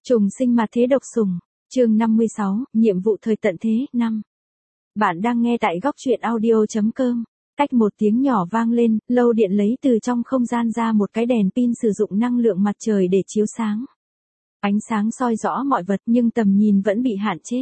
Trùng sinh mà thế độc sủng. Chương 56, nhiệm vụ thời tận thế, 5. Bạn đang nghe tại góc truyện audio.com. Cách một tiếng nhỏ vang lên, Lâu Điện lấy từ trong không gian ra một cái đèn pin sử dụng năng lượng mặt trời để chiếu sáng. Ánh sáng soi rõ mọi vật nhưng tầm nhìn vẫn bị hạn chế.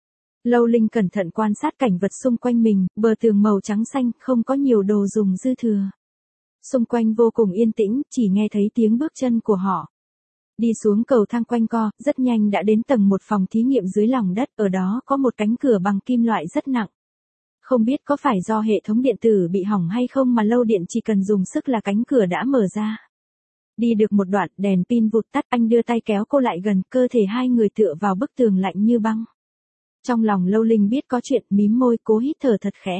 Lâu Linh cẩn thận quan sát cảnh vật xung quanh mình, bờ tường màu trắng xanh, không có nhiều đồ dùng dư thừa. Xung quanh vô cùng yên tĩnh, chỉ nghe thấy tiếng bước chân của họ. Đi xuống cầu thang quanh co, rất nhanh đã đến tầng một phòng thí nghiệm dưới lòng đất, ở đó có một cánh cửa bằng kim loại rất nặng. Không biết có phải do hệ thống điện tử bị hỏng hay không mà Lâu Điện chỉ cần dùng sức là cánh cửa đã mở ra. Đi được một đoạn, đèn pin vụt tắt, anh đưa tay kéo cô lại gần, cơ thể hai người tựa vào bức tường lạnh như băng. Trong lòng Lâu Linh biết có chuyện, mím môi cố hít thở thật khẽ.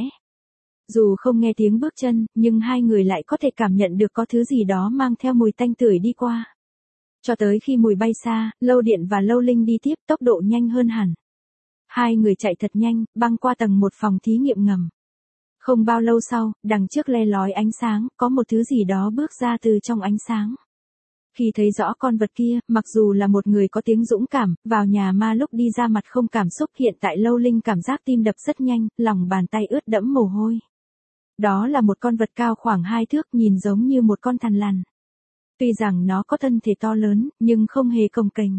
Dù không nghe tiếng bước chân, nhưng hai người lại có thể cảm nhận được có thứ gì đó mang theo mùi tanh tưởi đi qua. Cho tới khi mùi bay xa, Lâu Điện và Lâu Linh đi tiếp, tốc độ nhanh hơn hẳn. Hai người chạy thật nhanh, băng qua tầng một phòng thí nghiệm ngầm. Không bao lâu sau, đằng trước le lói ánh sáng, có một thứ gì đó bước ra từ trong ánh sáng. Khi thấy rõ con vật kia, mặc dù là một người có tiếng dũng cảm, vào nhà ma lúc đi ra mặt không cảm xúc, hiện tại Lâu Linh cảm giác tim đập rất nhanh, lòng bàn tay ướt đẫm mồ hôi. Đó là một con vật cao khoảng 2 thước, nhìn giống như một con thằn lằn. Tuy rằng nó có thân thể to lớn, nhưng không hề cồng kềnh.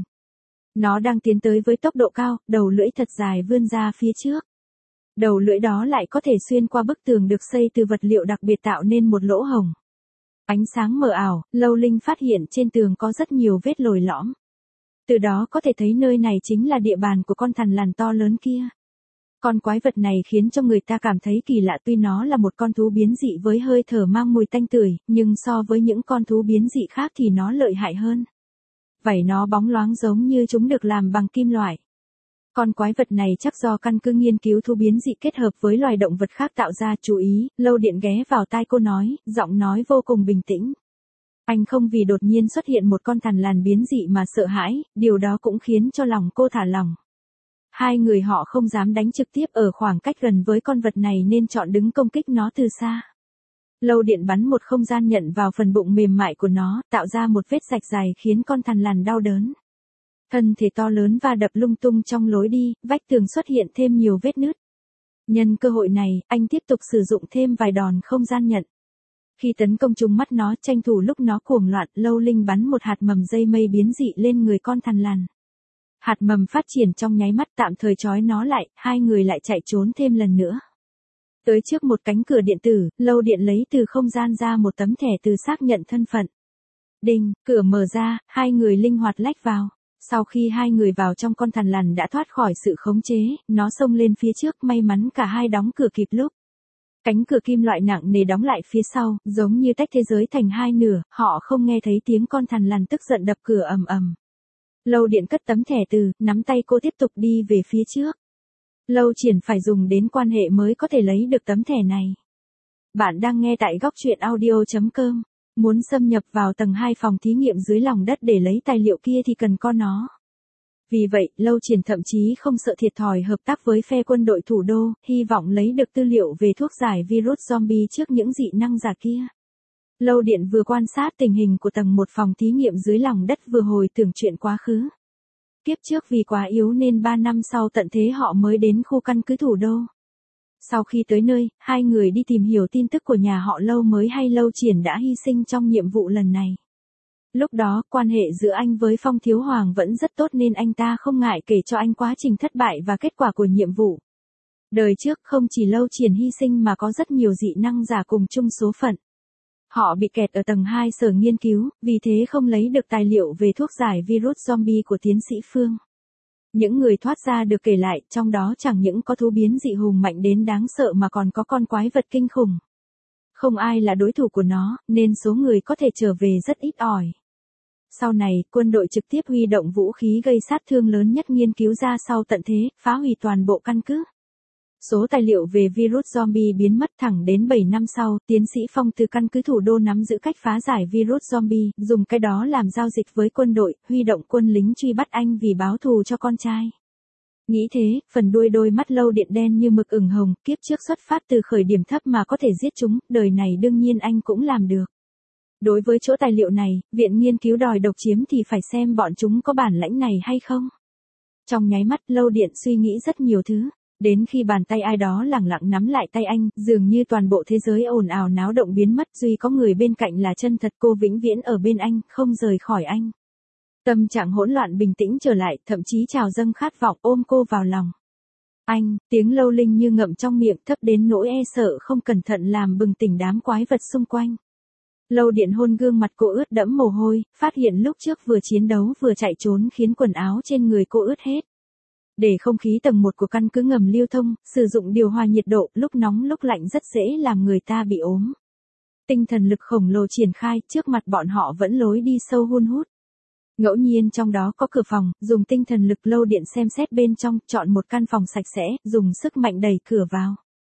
Nó đang tiến tới với tốc độ cao, đầu lưỡi thật dài vươn ra phía trước. Đầu lưỡi đó lại có thể xuyên qua bức tường được xây từ vật liệu đặc biệt tạo nên một lỗ hổng. Ánh sáng mờ ảo, Lâu Linh phát hiện trên tường có rất nhiều vết lồi lõm. Từ đó có thể thấy nơi này chính là địa bàn của con thằn lằn to lớn kia. Con quái vật này khiến cho người ta cảm thấy kỳ lạ, tuy nó là một con thú biến dị với hơi thở mang mùi tanh tưởi, nhưng so với những con thú biến dị khác thì nó lợi hại hơn. Vảy nó bóng loáng giống như chúng được làm bằng kim loại. Con quái vật này chắc do căn cứ nghiên cứu thú biến dị kết hợp với loài động vật khác tạo ra. Chú ý, Lâu Điện ghé vào tai cô nói, giọng nói vô cùng bình tĩnh. Anh không vì đột nhiên xuất hiện một con thằn lằn biến dị mà sợ hãi, điều đó cũng khiến cho lòng cô thả lỏng. Hai người họ không dám đánh trực tiếp ở khoảng cách gần với con vật này nên chọn đứng công kích nó từ xa. Lâu Điện bắn một không gian nhận vào phần bụng mềm mại của nó, tạo ra một vết rạch dài khiến con thằn lằn đau đớn. Thân thể to lớn và đập lung tung trong lối đi, vách tường xuất hiện thêm nhiều vết nứt. Nhân cơ hội này, anh tiếp tục sử dụng thêm vài đòn không gian nhận. Khi tấn công trúng mắt nó, tranh thủ lúc nó cuồng loạn, Lâu Linh bắn một hạt mầm dây mây biến dị lên người con thằn lằn. Hạt mầm phát triển trong nháy mắt, tạm thời trói nó lại, hai người lại chạy trốn thêm lần nữa. Tới trước một cánh cửa điện tử, Lâu Điện lấy từ không gian ra một tấm thẻ từ xác nhận thân phận. Đinh, cửa mở ra, hai người linh hoạt lách vào. Sau khi hai người vào trong, con thằn lằn đã thoát khỏi sự khống chế, nó xông lên phía trước, may mắn cả hai đóng cửa kịp lúc. Cánh cửa kim loại nặng nề đóng lại phía sau, giống như tách thế giới thành hai nửa, họ không nghe thấy tiếng con thằn lằn tức giận đập cửa ầm ầm. Lâu Điện cất tấm thẻ từ, nắm tay cô tiếp tục đi về phía trước. Lâu Triển phải dùng đến quan hệ mới có thể lấy được tấm thẻ này. Bạn đang nghe tại góc truyện audio.com. Muốn xâm nhập vào tầng 2 phòng thí nghiệm dưới lòng đất để lấy tài liệu kia thì cần có nó. Vì vậy, Lâu Triển thậm chí không sợ thiệt thòi hợp tác với phe quân đội thủ đô, hy vọng lấy được tư liệu về thuốc giải virus zombie trước những dị năng giả kia. Lâu Điện vừa quan sát tình hình của tầng 1 phòng thí nghiệm dưới lòng đất vừa hồi tưởng chuyện quá khứ. Kiếp trước vì quá yếu nên 3 năm sau tận thế họ mới đến khu căn cứ thủ đô. Sau khi tới nơi, hai người đi tìm hiểu tin tức của nhà họ Lâu mới hay Lâu Triển đã hy sinh trong nhiệm vụ lần này. Lúc đó, quan hệ giữa anh với Phong Thiếu Hoàng vẫn rất tốt nên anh ta không ngại kể cho anh quá trình thất bại và kết quả của nhiệm vụ. Đời trước không chỉ Lâu Triển hy sinh mà có rất nhiều dị năng giả cùng chung số phận. Họ bị kẹt ở tầng 2 sở nghiên cứu, vì thế không lấy được tài liệu về thuốc giải virus zombie của tiến sĩ Phương. Những người thoát ra được kể lại, trong đó chẳng những có thú biến dị hùng mạnh đến đáng sợ mà còn có con quái vật kinh khủng. Không ai là đối thủ của nó, nên số người có thể trở về rất ít ỏi. Sau này, quân đội trực tiếp huy động vũ khí gây sát thương lớn nhất nghiên cứu ra sau tận thế, phá hủy toàn bộ căn cứ. Số tài liệu về virus zombie biến mất thẳng đến 7 năm sau, tiến sĩ Phong từ căn cứ thủ đô nắm giữ cách phá giải virus zombie, dùng cái đó làm giao dịch với quân đội, huy động quân lính truy bắt anh vì báo thù cho con trai. Nghĩ thế, phần đuôi mắt Lâu Điện đen như mực ửng hồng, kiếp trước xuất phát từ khởi điểm thấp mà có thể giết chúng, đời này đương nhiên anh cũng làm được. Đối với chỗ tài liệu này, viện nghiên cứu đòi độc chiếm thì phải xem bọn chúng có bản lãnh này hay không. Trong nháy mắt Lâu Điện suy nghĩ rất nhiều thứ. Đến khi bàn tay ai đó lẳng lặng nắm lại tay anh, dường như toàn bộ thế giới ồn ào náo động biến mất, duy có người bên cạnh là chân thật, cô vĩnh viễn ở bên anh, không rời khỏi anh. Tâm trạng hỗn loạn bình tĩnh trở lại, thậm chí trào dâng khát vọng ôm cô vào lòng. Anh, tiếng Lâu Linh như ngậm trong miệng, thấp đến nỗi e sợ không cẩn thận làm bừng tỉnh đám quái vật xung quanh. Lâu Điện hôn gương mặt cô ướt đẫm mồ hôi, phát hiện lúc trước vừa chiến đấu vừa chạy trốn khiến quần áo trên người cô ướt hết. Để không khí tầng 1 của căn cứ ngầm lưu thông, sử dụng điều hòa nhiệt độ, lúc nóng lúc lạnh rất dễ làm người ta bị ốm. Tinh thần lực khổng lồ triển khai, trước mặt bọn họ vẫn lối đi sâu hun hút. Ngẫu nhiên trong đó có cửa phòng, dùng tinh thần lực Lâu Điện xem xét bên trong, chọn một căn phòng sạch sẽ, dùng sức mạnh đẩy cửa vào.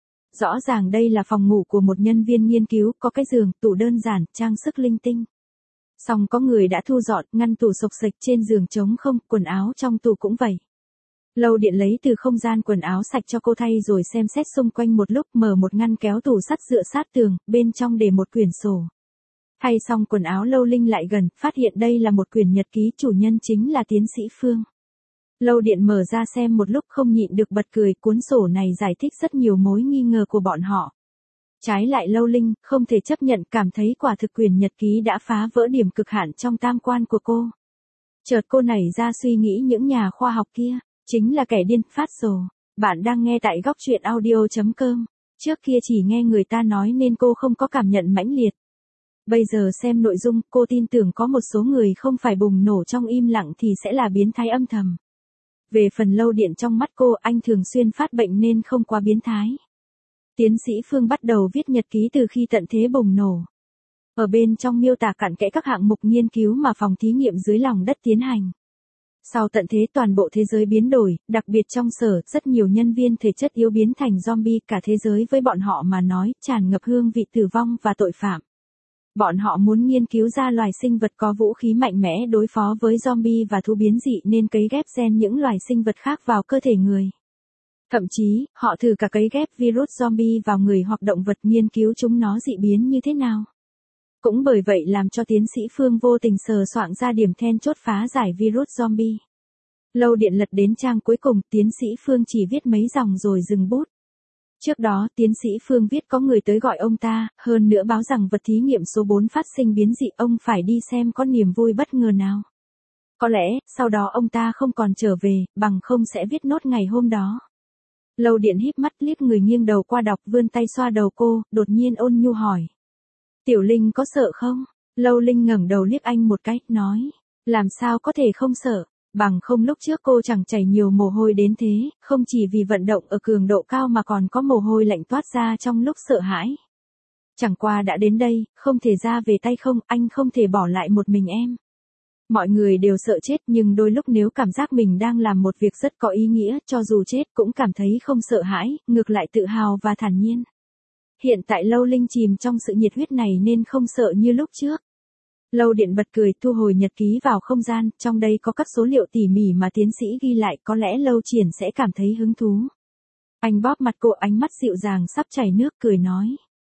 Rõ ràng đây là phòng ngủ của một nhân viên nghiên cứu, có cái giường, tủ đơn giản, trang sức linh tinh. Song có người đã thu dọn, ngăn tủ xộc xệch, trên giường trống không, quần áo trong tủ cũng vậy. Lâu Điện lấy từ không gian quần áo sạch cho cô thay rồi xem xét xung quanh một lúc, mở một ngăn kéo tủ sắt dựa sát tường, bên trong để một quyển sổ. Thay xong quần áo Lâu Linh lại gần, phát hiện đây là một quyển nhật ký, chủ nhân chính là tiến sĩ Phương. Lâu Điện mở ra xem một lúc không nhịn được bật cười, cuốn sổ này giải thích rất nhiều mối nghi ngờ của bọn họ. Trái lại Lâu Linh không thể chấp nhận, cảm thấy quả thực quyển nhật ký đã phá vỡ điểm cực hạn trong tam quan của cô. Chợt cô nảy ra suy nghĩ những nhà khoa học kia chính là kẻ điên phát rồ. Bạn đang nghe tại góc truyện audio.com. Trước kia chỉ nghe người ta nói nên cô không có cảm nhận mãnh liệt. Bây giờ xem nội dung, cô tin tưởng có một số người không phải bùng nổ trong im lặng thì sẽ là biến thái âm thầm. Về phần Lâu Điện trong mắt cô, anh thường xuyên phát bệnh nên không quá biến thái. Tiến sĩ Phương bắt đầu viết nhật ký từ khi tận thế bùng nổ. Ở bên trong miêu tả cặn kẽ các hạng mục nghiên cứu mà phòng thí nghiệm dưới lòng đất tiến hành. Sau tận thế toàn bộ thế giới biến đổi, đặc biệt trong sở, rất nhiều nhân viên thể chất yếu biến thành zombie, cả thế giới với bọn họ mà nói, tràn ngập hương vị tử vong và tội phạm. Bọn họ muốn nghiên cứu ra loài sinh vật có vũ khí mạnh mẽ đối phó với zombie và thú biến dị nên cấy ghép gen những loài sinh vật khác vào cơ thể người. Thậm chí, họ thử cả cấy ghép virus zombie vào người hoặc động vật, nghiên cứu chúng nó dị biến như thế nào. Cũng bởi vậy làm cho tiến sĩ Phương vô tình sờ soạng ra điểm then chốt phá giải virus zombie. Lâu Điện lật đến trang cuối cùng, tiến sĩ Phương chỉ viết mấy dòng rồi dừng bút. Trước đó, tiến sĩ Phương viết có người tới gọi ông ta, hơn nữa báo rằng vật thí nghiệm số 4 phát sinh biến dị, ông phải đi xem có niềm vui bất ngờ nào. Có lẽ, sau đó ông ta không còn trở về, bằng không sẽ viết nốt ngày hôm đó. Lâu Điện híp mắt liếc người nghiêng đầu qua đọc, vươn tay xoa đầu cô, đột nhiên ôn nhu hỏi. Tiểu Linh có sợ không? Lâu Linh ngẩng đầu liếc anh một cái, nói. Làm sao có thể không sợ? Bằng không lúc trước cô chẳng chảy nhiều mồ hôi đến thế, không chỉ vì vận động ở cường độ cao mà còn có mồ hôi lạnh toát ra trong lúc sợ hãi. Chẳng qua đã đến đây, không thể ra về tay không, anh không thể bỏ lại một mình em. Mọi người đều sợ chết nhưng đôi lúc nếu cảm giác mình đang làm một việc rất có ý nghĩa, cho dù chết cũng cảm thấy không sợ hãi, ngược lại tự hào và thản nhiên. Hiện tại Lâu Linh chìm trong sự nhiệt huyết này nên không sợ như lúc trước. Lâu Điện bật cười, thu hồi nhật ký vào không gian, trong đây có các số liệu tỉ mỉ mà tiến sĩ ghi lại, có lẽ Lâu Triển sẽ cảm thấy hứng thú. Anh bóp mặt cô, ánh mắt dịu dàng sắp chảy nước, cười nói.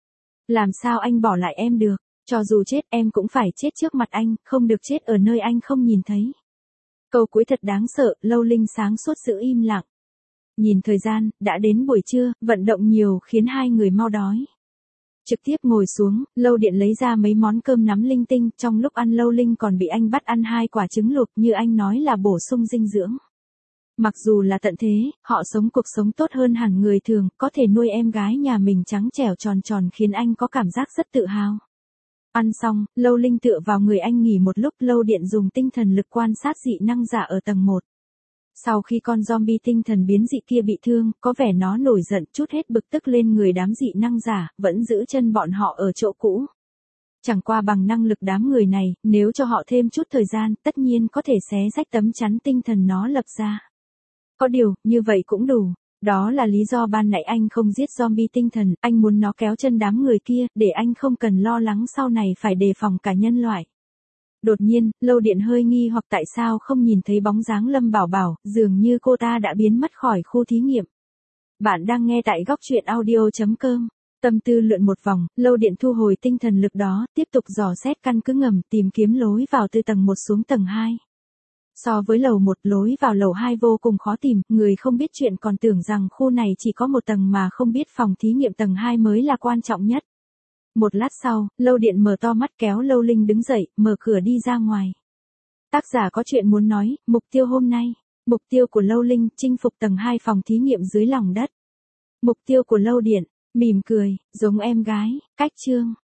Làm sao anh bỏ lại em được, cho dù chết em cũng phải chết trước mặt anh, không được chết ở nơi anh không nhìn thấy. Câu cuối thật đáng sợ, Lâu Linh sáng suốt giữ im lặng. Nhìn thời gian, đã đến buổi trưa, vận động nhiều khiến hai người mau đói. Trực tiếp ngồi xuống, Lâu Điện lấy ra mấy món cơm nắm linh tinh, trong lúc ăn Lâu Linh còn bị anh bắt ăn 2 quả trứng luộc như anh nói là bổ sung dinh dưỡng. Mặc dù là tận thế, họ sống cuộc sống tốt hơn hẳn người thường, có thể nuôi em gái nhà mình trắng trẻo tròn tròn khiến anh có cảm giác rất tự hào. Ăn xong, Lâu Linh tựa vào người anh nghỉ một lúc, Lâu Điện dùng tinh thần lực quan sát dị năng giả ở tầng 1. Sau khi con zombie tinh thần biến dị kia bị thương, có vẻ nó nổi giận, trút hết bực tức lên người đám dị năng giả, vẫn giữ chân bọn họ ở chỗ cũ. Chẳng qua bằng năng lực đám người này, nếu cho họ thêm chút thời gian, tất nhiên có thể xé rách tấm chắn tinh thần nó lập ra. Có điều, như vậy cũng đủ. Đó là lý do ban nãy anh không giết zombie tinh thần, anh muốn nó kéo chân đám người kia, để anh không cần lo lắng sau này phải đề phòng cả nhân loại. Đột nhiên, Lâu Điện hơi nghi hoặc tại sao không nhìn thấy bóng dáng Lâm Bảo Bảo, dường như cô ta đã biến mất khỏi khu thí nghiệm. Bạn đang nghe tại góc truyện audio.com. Tâm tư lượn một vòng, Lâu Điện thu hồi tinh thần lực đó, tiếp tục dò xét căn cứ ngầm, tìm kiếm lối vào từ tầng 1 xuống tầng 2. So với lầu 1, lối vào lầu 2 vô cùng khó tìm, người không biết chuyện còn tưởng rằng khu này chỉ có một tầng mà không biết phòng thí nghiệm tầng 2 mới là quan trọng nhất. Một lát sau, Lâu Điện mở to mắt kéo Lâu Linh đứng dậy, mở cửa đi ra ngoài. Tác giả có chuyện muốn nói, mục tiêu hôm nay. Mục tiêu của Lâu Linh, chinh phục tầng 2 phòng thí nghiệm dưới lòng đất. Mục tiêu của Lâu Điện, mỉm cười, giống em gái, cách chương.